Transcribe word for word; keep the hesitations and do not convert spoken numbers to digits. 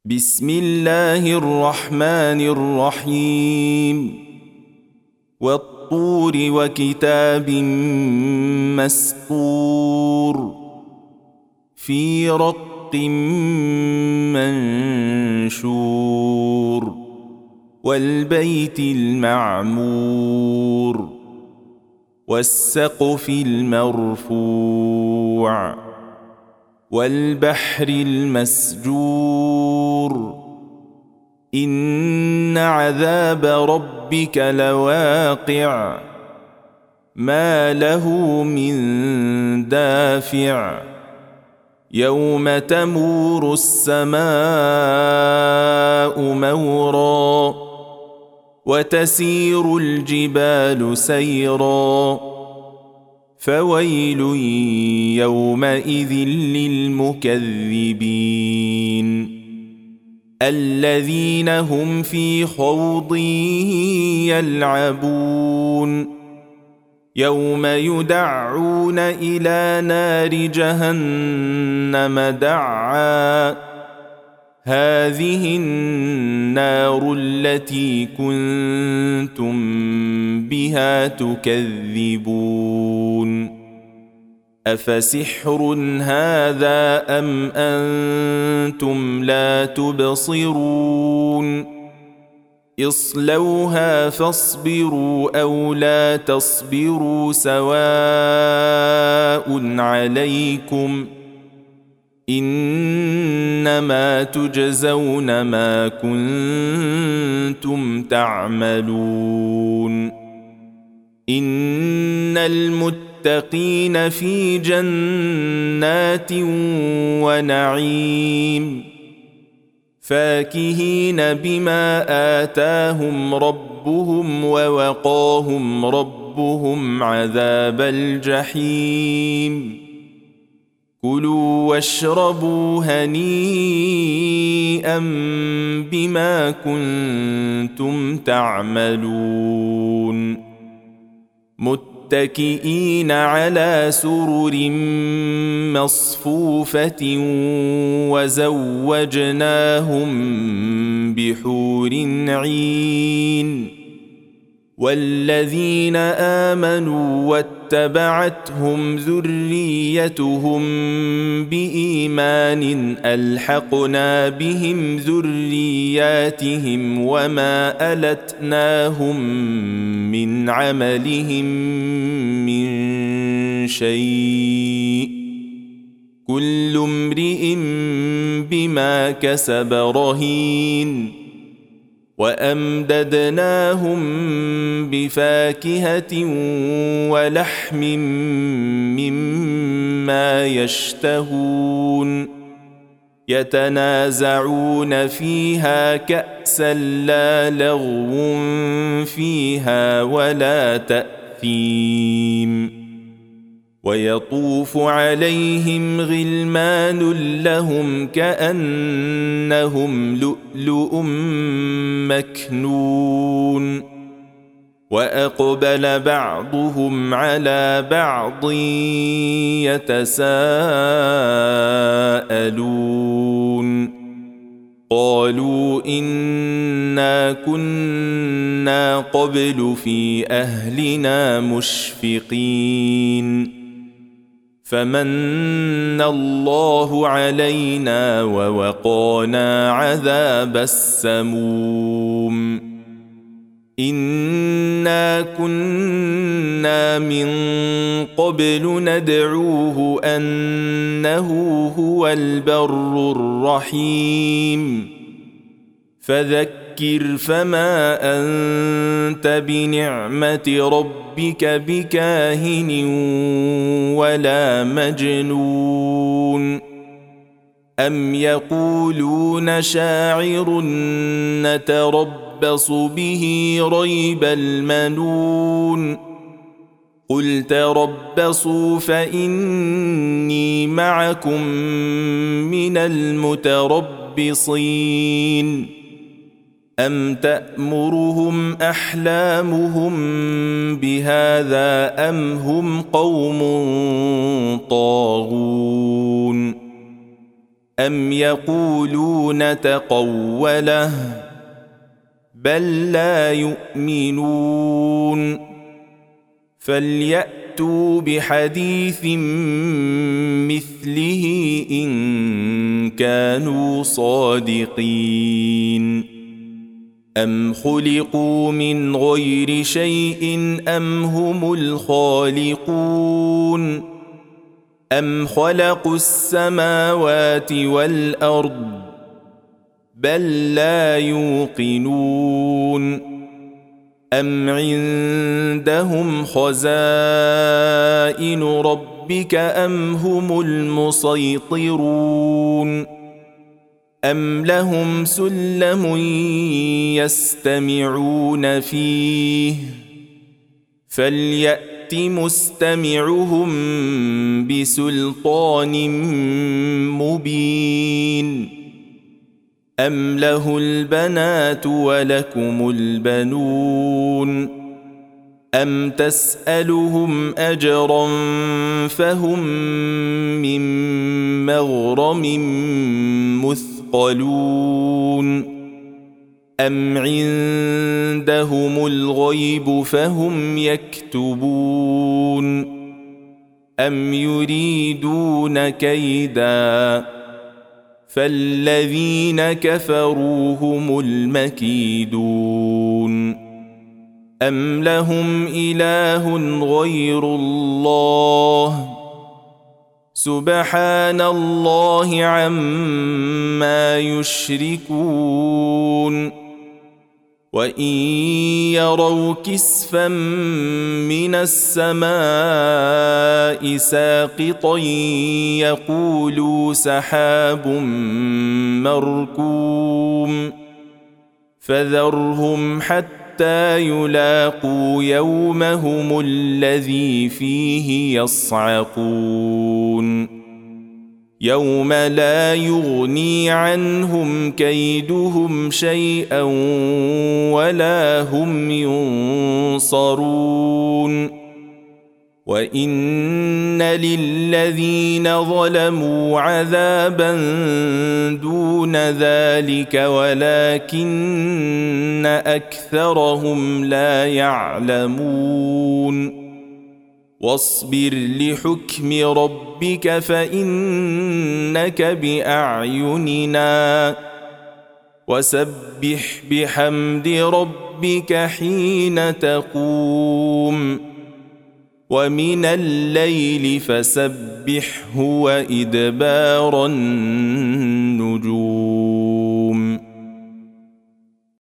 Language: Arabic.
بسم الله الرحمن الرحيم والطور وكتاب مسطور في رق منشور والبيت المعمور والسقف المرفوع والبحر المسجور إن عذاب ربك لواقع ما له من دافع يوم تمور السماء مورا وتسير الجبال سيرا فويل يومئذ للمكذبين الذين هم في خوض يلعبون يوم يدعون إلى نار جهنم دعا هذه النار التي كنتم بها تكذبون أفسحر هذا أم أنتم لا تبصرون اصلوها فاصبروا أو لا تصبروا سواء عليكم إنما تجزون ما كنتم تعملون إن المتقين في جنات ونعيم فاكهين بما آتاهم ربهم ووقاهم ربهم عذاب الجحيم كلوا واشربوا هنيئا بما كنتم تعملون متكئين على سرر مصفوفة وزوجناهم بحور عين والذين آمنوا واتبعتهم ذريتهم بإيمان ألحقنا بهم ذرياتهم وما ألتناهم من عملهم من شيء كل امرئ بما كسب رهين وأمددناهم بفاكهة ولحم مما يشتهون يتنازعون فيها كأسا لا لغو فيها ولا تأثيم ويطوف عليهم غلمان لهم كأنهم لؤلؤ مكنون وأقبل بعضهم على بعض يتساءلون قالوا إنا كنا قبل في أهلنا مشفقين فمن الله علينا ووقانا عذاب السموم إنا كنا من قبل ندعوه أنه هو البر الرحيم فذكر فما أنت بنعمة ربك بكاهن ولا مجنون أم يقولون شاعر نتربص به ريب المنون قل تربصوا فإني معكم من المتربصين أم تأمرهم أحلامهم بهذا أم هم قوم طاغون أم يقولون تقوله بل لا يؤمنون فليأتوا بحديث مثله إن كانوا صادقين أم خلقوا من غير شيء أم هم الخالقون أم خلقوا السماوات والأرض بل لا يوقنون أم عندهم خزائن ربك أم هم المسيطرون أم لهم سلم يستمعون فيه فليأت مستمعهم بسلطان مبين أم له البنات ولكم البنون أم تسألهم أجرا فهم من مغرم مثقلون أم عندهم الغيب فهم يكتبون أم يريدون كيداً فالذين كفروا هم المكيدون أم لهم إله غير الله سبحان الله عما يشركون وإن يروا كسفا من السماء ساقطا يقولوا سحاب مركوم فذرهم حتى يلاقوا يومهم الذي فيه يصعقون يوم لا يغني عنهم كيدهم شيئا ولا هم ينصرون وإن للذين ظلموا عذابا دون ذلك ولكن أكثرهم لا يعلمون واصبر لحكم ربك فإنك بأعيننا وسبح بحمد ربك حين تقوم ومن الليل فسبحه وإدبار النجوم